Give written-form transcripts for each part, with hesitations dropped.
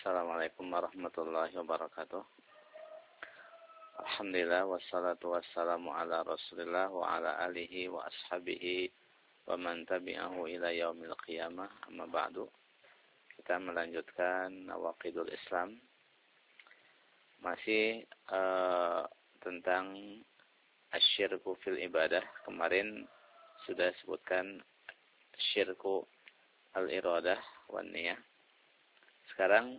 Assalamualaikum warahmatullahi wabarakatuh. Alhamdulillah wassalatu wassalamu ala Rasulillah wa ala alihi wa ashabihi wa man tabi'ahu ila yaumil qiyamah. Amma ba'du. Kita melanjutkan Nawaqidul Islam. Masih tentang asyirku fil ibadah. Kemarin sudah sebutkan asyirku al-iradah wan niyah. Sekarang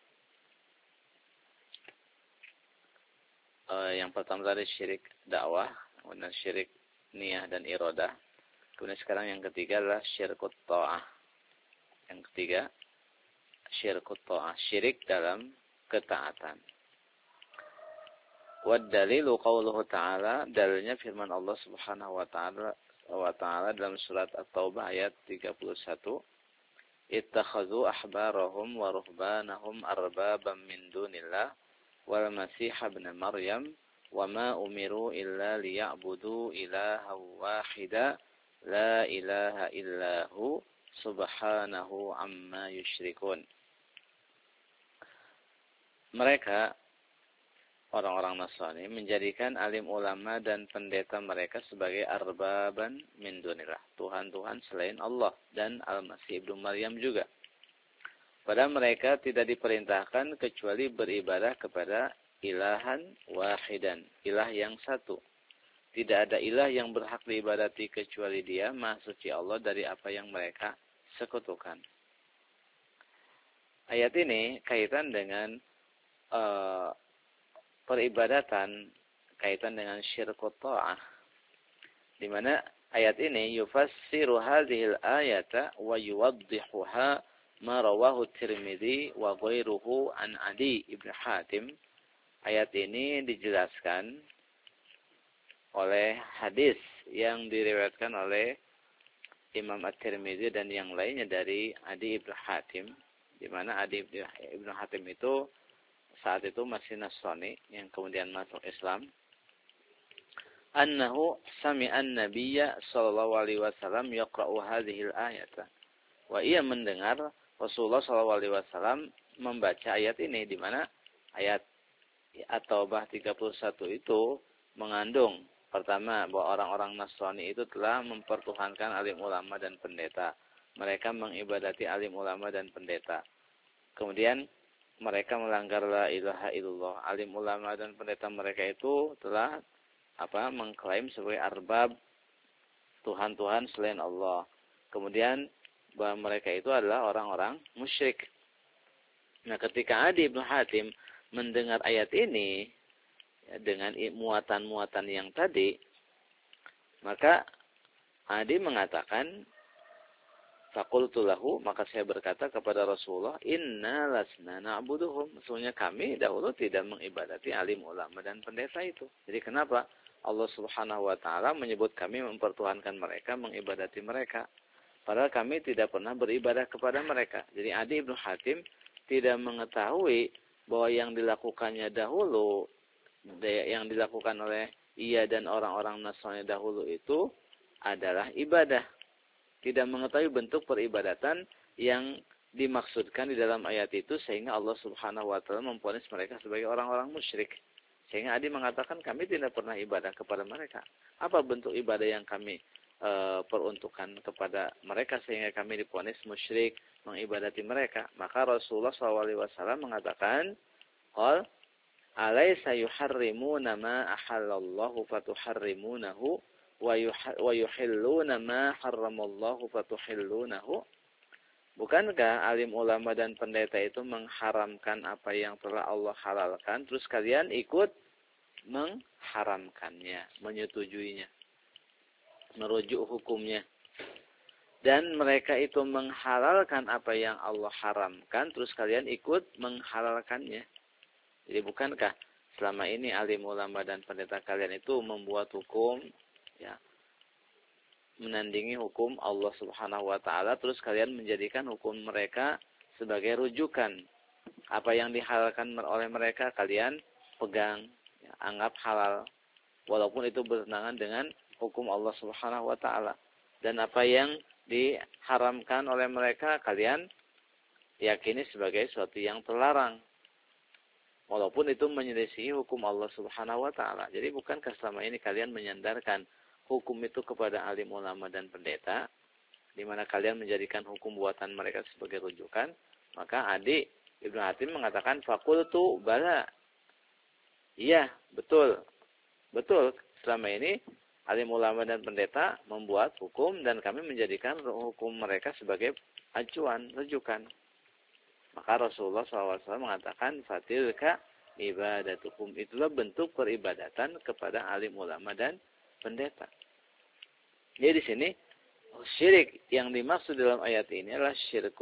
yang pertama tadi syirik dakwah, kemudian syirik niyah dan iradah. Kemudian sekarang yang ketiga adalah syirkut ta'ah. Yang ketiga syirkut ta'ah, syirik dalam ketaatan. Wad dalilu qauluhu ta'ala, dalilnya firman Allah Subhanahu wa ta'ala dalam surat At-Taubah ayat 31. Ittakhadhu ahbarahum wa ruhbanahum arbaban min dunillah wal masih ibn Maryam wa ma umiru illa liya'budu ilahan wahida la ilaha illahu subhanahu amma yusyrikun. Mereka orang-orang Nasrani menjadikan alim ulama dan pendeta mereka sebagai arbaban min dunillah, Tuhan-Tuhan selain Allah, dan Al-Masih ibnu Maryam juga. Padahal mereka tidak diperintahkan kecuali beribadah kepada ilahan wahidan, ilah yang satu. Tidak ada ilah yang berhak diibadati kecuali Dia, Maha Suci Allah dari apa yang mereka sekutukan. Ayat ini kaitan dengan peribadatan, kaitan dengan syirkut ta'ah, di mana ayat ini yufassiru hadhil ayata wa yuwaddihuha ma rawahu Tirmidzi wa ghairuhu an Adi ibn Hatim. Ayat ini dijelaskan oleh hadis yang diriwayatkan oleh Imam At-Tirmidzi dan yang lainnya dari Adi ibn Hatim, di mana Adi ibn Hatim itu saat itu masih Nasrani yang kemudian masuk Islam. Annahu sami'an nabiyya sallallahu alaihi wasallam yaqra'u hadhil ayata. Wa ia mendengar Rasulullah sallallahu alaihi wasallam membaca ayat ini, di mana ayat At-Taubah 31 itu mengandung pertama bahwa orang-orang Nasrani itu telah mempertuhankan alim ulama dan pendeta. Mereka mengibadati alim ulama dan pendeta. Kemudian mereka melanggar la ilaha illallah. Alim ulama dan pendeta mereka itu telah mengklaim sebagai arbab, Tuhan-Tuhan selain Allah. Kemudian bahwa mereka itu adalah orang-orang musyrik. Nah, ketika Adi bin Hatim mendengar ayat ini ya, dengan muatan-muatan yang tadi, maka Adi mengatakan, faqultu lahu, maka saya berkata kepada Rasulullah, inna lasna na'buduhum, sesungguhnya kami dahulu tidak mengibadati alim ulama dan pendeta itu. Jadi kenapa Allah Subhanahu wa taala menyebut kami mempertuhankan mereka, mengibadati mereka, padahal kami tidak pernah beribadah kepada mereka. Jadi Adi bin Hatim tidak mengetahui bahwa yang dilakukannya dahulu, yang dilakukan oleh ia dan orang-orang Nasrani dahulu itu adalah ibadah. Tidak mengetahui bentuk peribadatan yang dimaksudkan di dalam ayat itu, sehingga Allah Subhanahu wa taala memvonis mereka sebagai orang-orang musyrik. Sehingga Adi mengatakan kami tidak pernah ibadah kepada mereka. Apa bentuk ibadah yang kami peruntukkan kepada mereka sehingga kami divonis musyrik mengibadati mereka? Maka Rasulullah SAW mengatakan, qal alaysa yuharrimuna ma ahallallahu fatuharrimunahu wa yuhilluna ma harramallahu fatuhillunahu. Bukankah alim ulama dan pendeta itu mengharamkan apa yang telah Allah halalkan, terus kalian ikut mengharamkannya, menyetujuinya, merujuk hukumnya. Dan mereka itu menghalalkan apa yang Allah haramkan, terus kalian ikut menghalalkannya. Jadi bukankah selama ini alim ulama dan pendeta kalian itu membuat hukum, ya, menandingi hukum Allah Subhanahu wa taala, terus kalian menjadikan hukum mereka sebagai rujukan. Apa yang dihalalkan oleh mereka kalian pegang, ya, anggap halal, walaupun itu bertentangan dengan hukum Allah Subhanahu wa taala. Dan apa yang diharamkan oleh mereka kalian yakini sebagai sesuatu yang terlarang. Walaupun itu menyelisihi hukum Allah Subhanahu wa taala. Jadi bukankah selama ini kalian menyandarkan hukum itu kepada alim ulama dan pendeta, di mana kalian menjadikan hukum buatan mereka sebagai rujukan? Maka adik Ibnu Hatim mengatakan fakultu bala. Iya, betul. Betul. Selama ini alim ulama dan pendeta membuat hukum dan kami menjadikan hukum mereka sebagai acuan, rujukan. Maka Rasulullah SAW mengatakan fatilka ibadatukum, itulah bentuk peribadatan kepada alim ulama dan pendeta. Jadi di sini syirik yang dimaksud dalam ayat ini adalah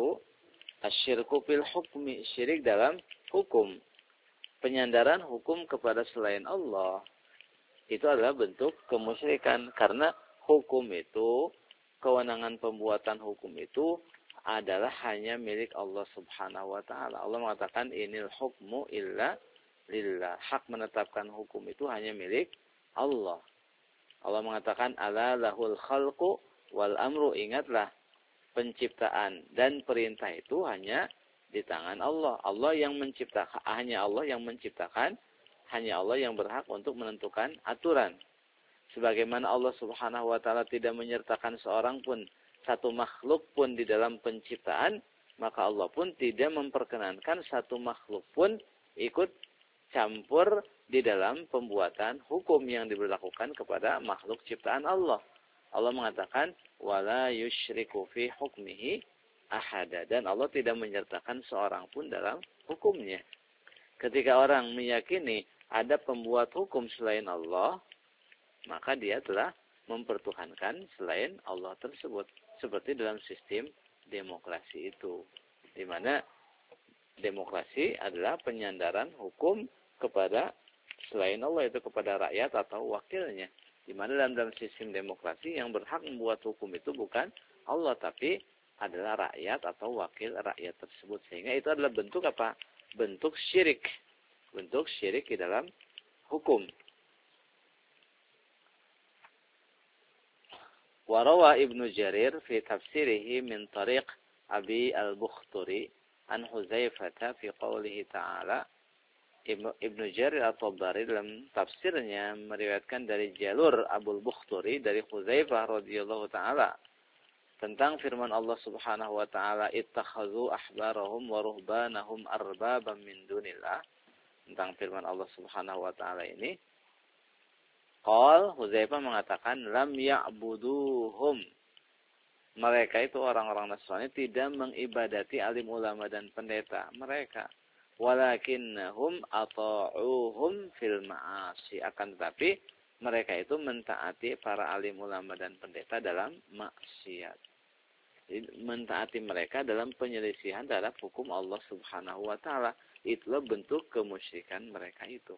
asyirku fil hukmi, syirik dalam hukum. Penyandaran hukum kepada selain Allah itu adalah bentuk kemusyrikan, karena hukum itu, kewenangan pembuatan hukum itu adalah hanya milik Allah Subhanahu wa taala. Allah mengatakan inil hukmu illa lillah. Hak menetapkan hukum itu hanya milik Allah. Allah mengatakan ala lahul khalqu wal amru, ingatlah penciptaan dan perintah itu hanya di tangan Allah. Allah yang menciptakan, hanya Allah yang menciptakan, hanya Allah yang berhak untuk menentukan aturan. Sebagaimana Allah Subhanahu wa taala tidak menyertakan seorang pun, satu makhluk pun di dalam penciptaan, maka Allah pun tidak memperkenankan satu makhluk pun ikut campur di dalam pembuatan hukum yang diberlakukan kepada makhluk ciptaan Allah. Allah mengatakan wala yusyriku fi hukmihi ahada, dan Allah tidak menyertakan seorang pun dalam hukumnya. Ketika orang meyakini ada pembuat hukum selain Allah, maka dia telah mempertuhankan selain Allah tersebut. Seperti dalam sistem demokrasi itu, di mana demokrasi adalah penyandaran hukum kepada selain Allah, itu kepada rakyat atau wakilnya. Di mana dalam sistem demokrasi yang berhak membuat hukum itu bukan Allah, tapi adalah rakyat atau wakil rakyat tersebut. Sehingga itu adalah bentuk apa? Bentuk syirik. Bentuk syirik di dalam hukum. Warawa Ibnu Jarir fi tafsirihi min tariq Abi al-Bukhturi an Huzaifah fi qawlihi ta'ala. Ibnu Jarir at-Tabari dalam tafsirnya meriwayatkan dari jalur Abu al-Bukhturi dari Huzaifah radhiyallahu ta'ala tentang firman Allah Subhanahu wa ta'ala ittakhadhu ahbarahum wa ruhbanahum arbaban min dunillah. Tentang firman Allah Subhanahu wa ta'ala ini, Huzaifah mengatakan lam ya'buduhum, mereka itu orang-orang Nasrani tidak mengibadati alim ulama dan pendeta mereka, walakinnahum ata'uhum fil ma'asi, akan tetapi mereka itu mentaati para alim ulama dan pendeta dalam maksiat. Jadi, mentaati mereka dalam penyelisihan terhadap hukum Allah Subhanahu wa ta'ala. Itulah bentuk kemusyrikan mereka itu.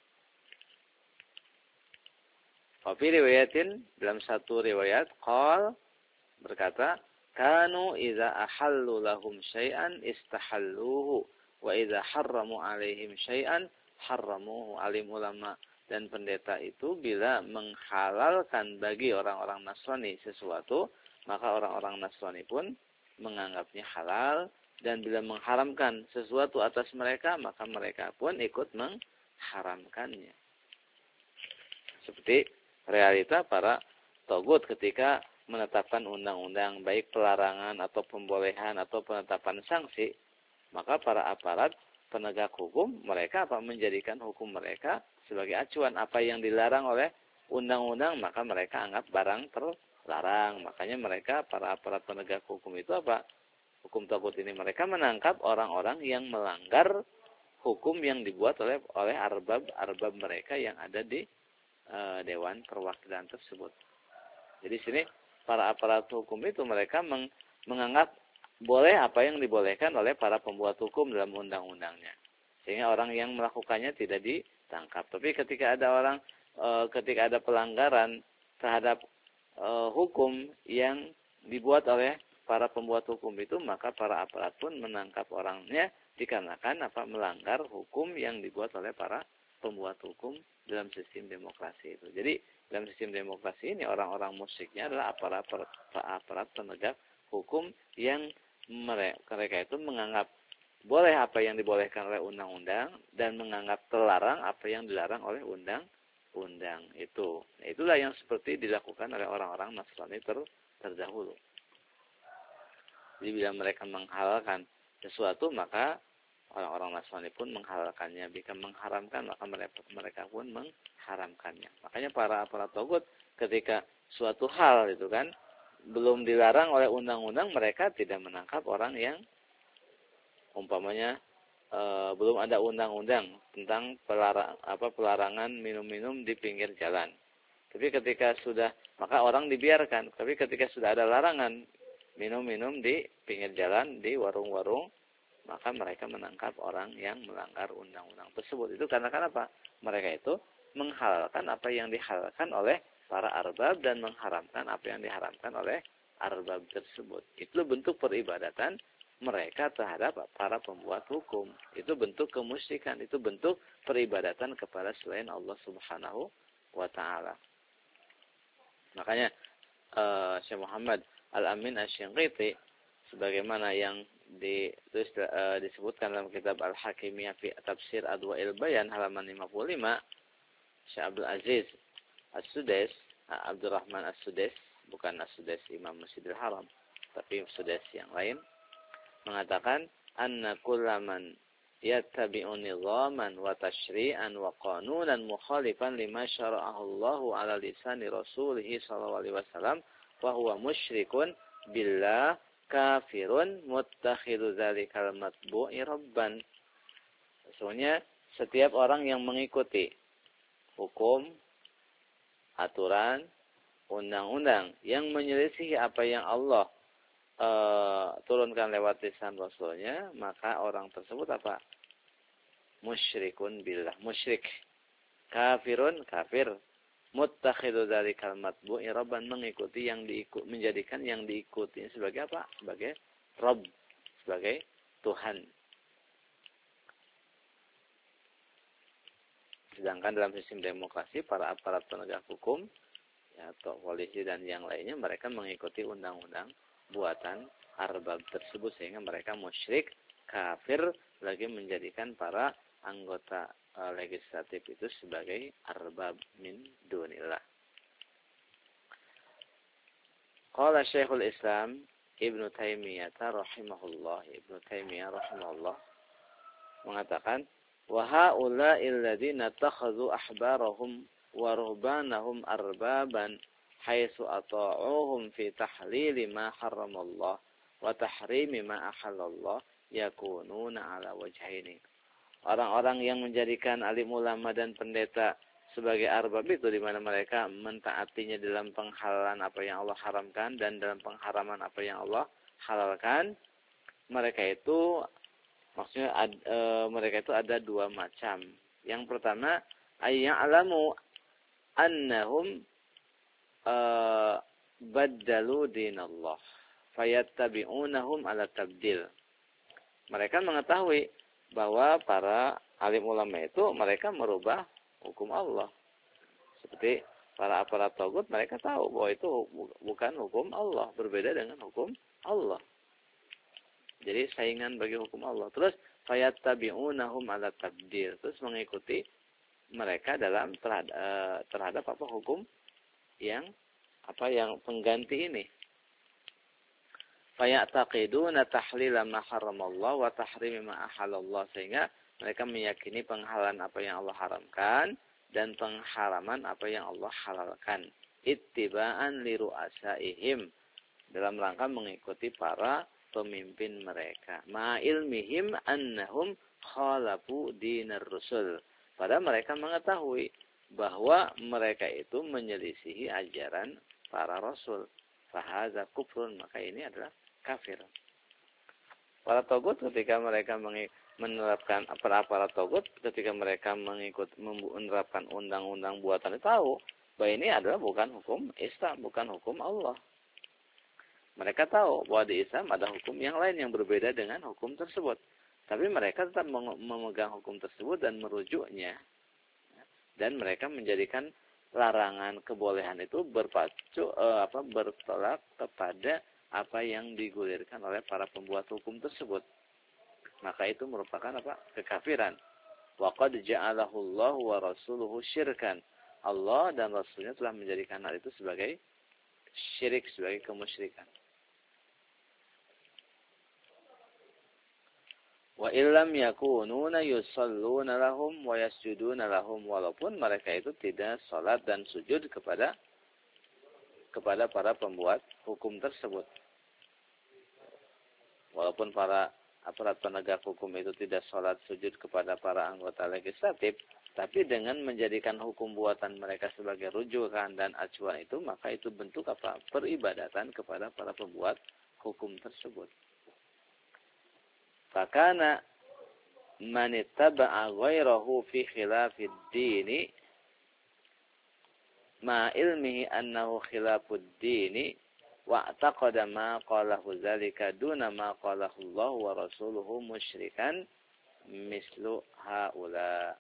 Fi riwayatin, dalam satu riwayat, berkata, kanu idza ahallu lahum syai'an istahalluhu wa idza harramu alaihim syai'an harramuhu. Alim ulama dan pendeta itu bila menghalalkan bagi orang-orang Nasrani sesuatu, maka orang-orang Nasrani pun menganggapnya halal, dan bila mengharamkan sesuatu atas mereka, maka mereka pun ikut mengharamkannya. Seperti realita para togut ketika menetapkan undang-undang, baik pelarangan atau pembolehan atau penetapan sanksi, maka para aparat penegak hukum mereka menjadikan hukum mereka sebagai acuan. Apa yang dilarang oleh undang-undang, maka mereka anggap barang terlarang. Makanya mereka, para aparat penegak hukum itu hukum togut ini, mereka menangkap orang-orang yang melanggar hukum yang dibuat oleh arbab mereka yang ada di Dewan Perwakilan tersebut. Jadi sini para aparat hukum itu mereka menganggap boleh apa yang dibolehkan oleh para pembuat hukum dalam undang-undangnya, sehingga orang yang melakukannya tidak ditangkap. Tapi ketika ada pelanggaran terhadap hukum yang dibuat oleh para pembuat hukum itu, maka para aparat pun menangkap orangnya dikarenakan melanggar hukum yang dibuat oleh para pembuat hukum dalam sistem demokrasi itu. Jadi dalam sistem demokrasi ini orang-orang musyriknya adalah aparat penegak hukum yang mereka itu menganggap boleh apa yang dibolehkan oleh undang-undang dan menganggap terlarang apa yang dilarang oleh undang-undang itu. Nah, itulah yang seperti dilakukan oleh orang-orang Nasrani terdahulu. Jadi bila mereka menghalalkan sesuatu, maka orang-orang Nasrani pun menghalalkannya. Jika mengharamkan, maka mereka pun mengharamkannya. Makanya para togut ketika suatu hal itu kan belum dilarang oleh undang-undang, mereka tidak menangkap orang yang umpamanya belum ada undang-undang tentang pelarangan minum-minum di pinggir jalan. Tapi ketika sudah, maka orang dibiarkan. Tapi ketika sudah ada larangan minum-minum di pinggir jalan, di warung-warung, maka mereka menangkap orang yang melanggar undang-undang tersebut. Itu karena apa? Mereka itu menghalalkan apa yang dihalalkan oleh para arbab dan mengharamkan apa yang diharamkan oleh arbab tersebut. Itu bentuk peribadatan mereka terhadap para pembuat hukum. Itu bentuk kemusyrikan, itu bentuk peribadatan kepada selain Allah Subhanahu wa taala. Makanya Syekh Muhammad Al-Amin Asy-Syinqiti sebagaimana yang disebutkan dalam kitab Al-Hakimiyah fi Tafsir Adwa'il Bayan halaman 55, Syekh Abdul Aziz As-Sudais, Abdurrahman As-Sudais, bukan As-Sudais Imam Masjidil Haram, tapi Sudais yang lain, mengatakan anna kullaman yattabi'u nizaman wa tashri'an wa qanunan mukhalifan lima syara'ahu Allahu ala lisani rasulih sallallahu alaihi wasallam wa huwa musyrikun billah kafirun muttakhidhu dzalikal matbu'i rabban. Sesungguhnya setiap orang yang mengikuti hukum, aturan, undang-undang yang menyelisihi apa yang Allah turunkan lewat lisan Rasulnya, maka orang tersebut apa? Musyrikun billah, musyrik. Kafirun, kafir. Muttakhidhu dzalikal matbu'i rabban, mengikuti yang menjadikan yang diikuti sebagai apa? Sebagai Rabb, sebagai Tuhan. Sedangkan dalam sistem demokrasi, para aparat penegak hukum, ya, atau polisi dan yang lainnya, mereka mengikuti undang-undang buatan arbab tersebut, sehingga mereka musyrik, kafir, lagi menjadikan para anggota legislatif itu sebagai arbab min dunillah. Qala Syekhul Islam Ibnu Taimiyah rahimahullah mengatakan, wa haula'il ladzina takhadhu ahbarahum wa ruhbanahum arbaban haitsu ata'uhum fi tahlili ma harramallah wa tahrimi ma ahallallah yakununa ala wajhaini. Orang-orang yang menjadikan alim ulama dan pendeta sebagai arbab itu, di mana mereka mentaatinya dalam penghalalan apa yang Allah haramkan dan dalam pengharaman apa yang Allah halalkan, mereka itu maksudnya mereka itu ada dua macam. Yang pertama, ayya'lamu annahum baddalu dinallah fayattabi'unahum ala tabdil. Mereka mengetahui bahwa para alim ulama itu mereka merubah hukum Allah. Seperti para aparat tagut, mereka tahu bahwa itu bukan hukum Allah, berbeda dengan hukum Allah. Jadi saingan bagi hukum Allah. Terus fayattabi'unahum ala tabdil, terus mengikuti mereka dalam terhadap apa hukum yang pengganti ini. Fayataqiduna tahlila ma haramallah wa tahrimi ma ahallallah, sehingga mereka meyakini penghalalan apa yang Allah haramkan dan pengharaman apa yang Allah halalkan. Ittiba'an li ru'asaihim, dalam rangka mengikuti para pemimpin mereka. Ma ilmihim annahum khalafu dinar rusul, padahal mereka mengetahui bahwa mereka itu menyelisihi ajaran para rasul. Fahaza kufrun, maka ini adalah kafir. Para togut ketika mereka menerapkan para togut ketika mereka menerapkan undang-undang buatan, tahu bahwa ini adalah bukan hukum Islam, bukan hukum Allah. Mereka tahu bahwa di Islam ada hukum yang lain yang berbeda dengan hukum tersebut. Tapi mereka tetap memegang hukum tersebut dan merujuknya. Dan mereka menjadikan larangan kebolehan itu bertolak kepada apa yang digulirkan oleh para pembuat hukum tersebut. Maka itu merupakan apa? Kekafiran. Wa qad ja'alahu Allah wa rasuluhu syirkan. Allah dan Rasulnya telah menjadikan hal itu sebagai syirik, sebagai kemusyrikan. Wa illam yakununa yusalluna lahum wa yasjuduna lahum, walaupun mereka itu tidak salat dan sujud kepada para pembuat hukum tersebut. Walaupun para aparat penegak hukum itu tidak salat sujud kepada para anggota legislatif, tapi dengan menjadikan hukum buatan mereka sebagai rujukan dan acuan itu, maka itu bentuk apa? Peribadatan kepada para pembuat hukum tersebut. Fakana man ittaba'a ghairahu fi khilafid dini ma ilmihi annahu khilafud dini wa taqada ma qalahu dzalika duna ma qalahu Allah wa rasuluhu musyrikan mislu haula.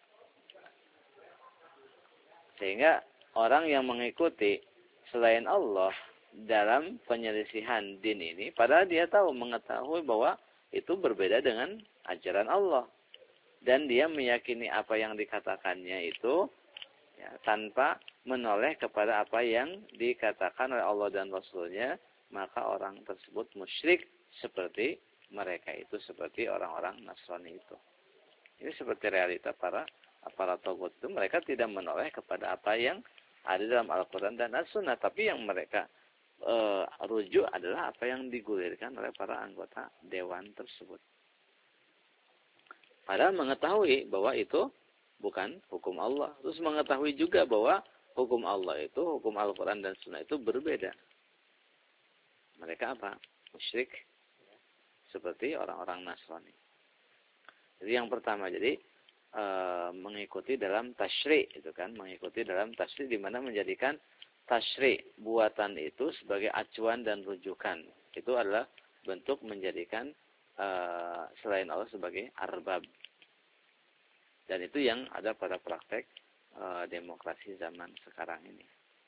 Sehingga orang yang mengikuti selain Allah dalam penyelisihan din ini, padahal dia mengetahui bahwa itu berbeda dengan ajaran Allah. Dan dia meyakini apa yang dikatakannya itu ya, tanpa menoleh kepada apa yang dikatakan oleh Allah dan Rasulnya, maka orang tersebut musyrik seperti mereka itu, seperti orang-orang Nasrani itu. Ini seperti realita para togut itu, mereka tidak menoleh kepada apa yang ada dalam Al-Quran dan As-Sunnah, tapi yang mereka rujuk adalah apa yang digulirkan oleh para anggota dewan tersebut. Padahal mengetahui bahwa itu bukan hukum Allah. Terus mengetahui juga bahwa hukum Allah itu, hukum Al-Quran dan Sunnah itu berbeda. Mereka apa? Musyrik. Seperti orang-orang Nasrani. Jadi yang pertama, mengikuti dalam tasyri' itu kan, mengikuti dalam tasyri' di mana menjadikan tasyri' buatan itu sebagai acuan dan rujukan. Itu adalah bentuk menjadikan selain Allah sebagai arbab. Dan itu yang ada pada praktek demokrasi zaman sekarang ini.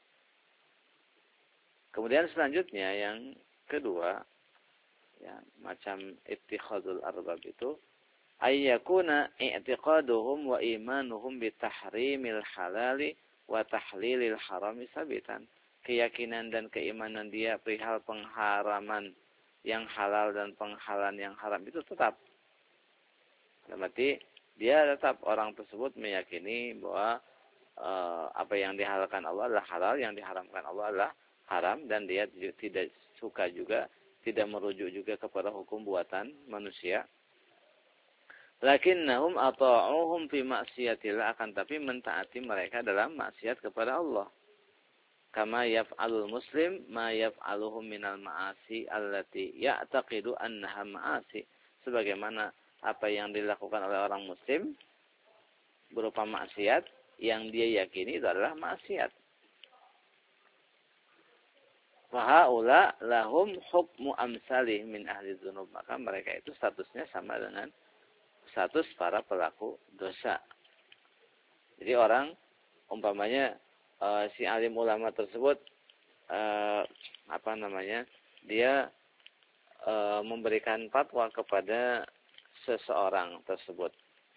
Kemudian selanjutnya yang kedua, ya, macam ittikhadul arbab itu ayyakuna i'tiqaduhum wa imanuhum bitahrimil halali wa tahlilil harami sabitan. Keyakinan dan keimanan dia perihal pengharaman yang halal dan penghalalan yang haram itu tetap. Berarti dia tetap, orang tersebut meyakini bahwa apa yang dihalalkan Allah adalah halal, yang diharamkan Allah adalah haram, dan dia tidak suka juga, tidak merujuk juga kepada hukum buatan manusia. Lakinnahum ata'uhum fi maksiatillah, akan tapi mentaati mereka dalam maksiat kepada Allah. Kama yaf'alul muslim ma yaf'aluhum minal ma'asi allati ya'taqidu annaha ma'asi. Sebagaimana apa yang dilakukan oleh orang muslim berupa maksiat yang dia yakini itu adalah maksiat. Wa haula lahum hukmu amsalih min ahli dzunub. Maka mereka itu statusnya sama dengan status para pelaku dosa. Jadi orang umpamanya si alim ulama tersebut dia memberikan fatwa kepada seseorang tersebut.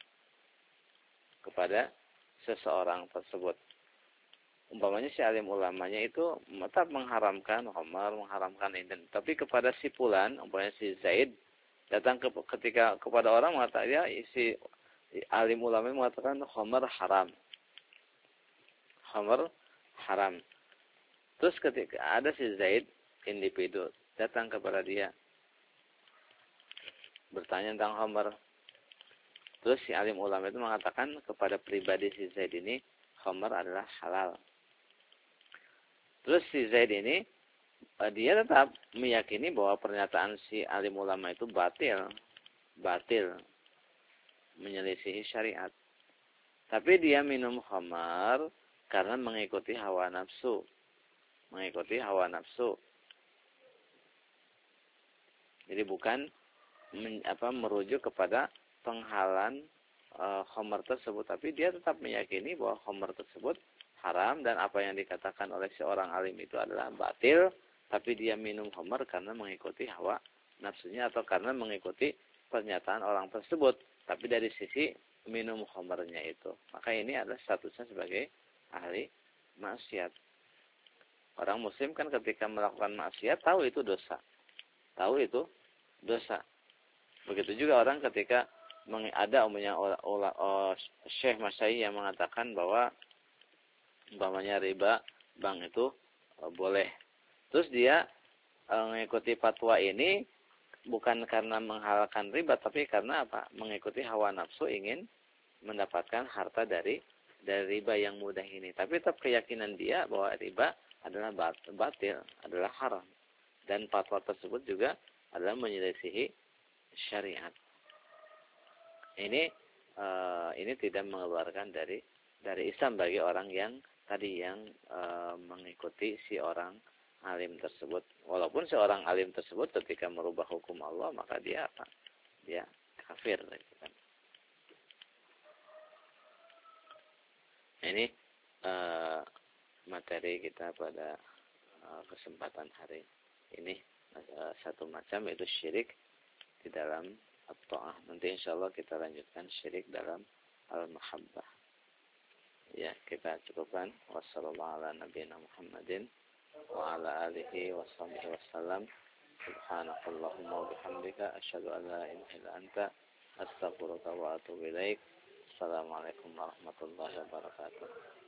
Umpamanya si alim ulamanya itu tetap mengharamkan khamar, mengharamkan ini. Tapi kepada si fulan, umpamanya si Zaid, datang kepada orang mengatakan, ya, si alim ulama mengatakan khamar haram. Khamar haram. Terus ketika ada si Zaid, individu, datang kepada dia, bertanya tentang khamar. Terus si alim ulama itu mengatakan kepada pribadi si Zaid ini, khamar adalah halal. Terus si Zaid ini, dia tetap meyakini bahwa pernyataan si alim ulama itu batil, menyelisihi syariat. Tapi dia minum khamar karena mengikuti hawa nafsu. Jadi bukan merujuk kepada penghalan khamar tersebut, tapi dia tetap meyakini bahwa khamar tersebut haram dan apa yang dikatakan oleh seorang alim itu adalah batil, tapi dia minum khamar karena mengikuti hawa nafsunya atau karena mengikuti pernyataan orang tersebut, tapi dari sisi minum khamarnya itu, maka ini adalah statusnya sebagai ahli maksiat. Orang muslim kan ketika melakukan maksiat tahu itu dosa. Tahu itu dosa. Begitu juga orang ketika ada umumnya Syekh Masyai yang mengatakan bahwa umpamanya riba bank itu boleh. Terus dia mengikuti fatwa ini bukan karena menghalalkan riba, tapi karena apa? Mengikuti hawa nafsu, ingin mendapatkan harta dari riba yang mudah ini. Tapi tetap keyakinan dia bahwa riba adalah batil, adalah haram. Dan fatwa tersebut juga adalah menyelisihi syariat. Ini tidak mengeluarkan dari Islam bagi orang yang tadi yang mengikuti si orang alim tersebut. Walaupun seorang alim tersebut ketika merubah hukum Allah, maka dia apa? Dia kafir. Ini materi kita pada kesempatan hari ini satu macam, yaitu syirik di dalam at-ta'ah. Nanti insyaallah kita lanjutkan syirik dalam al-mahabbah. Ya, kita cukupkan. Wassallallahu ala nabiyina Muhammadin wa ala alihi washabihi wasallam. Subhanakallahumma wa bihamdika asyhadu an la ilaha illa anta astaghfiruka wa atubu ilaik. Assalamualaikum warahmatullahi wabarakatuh.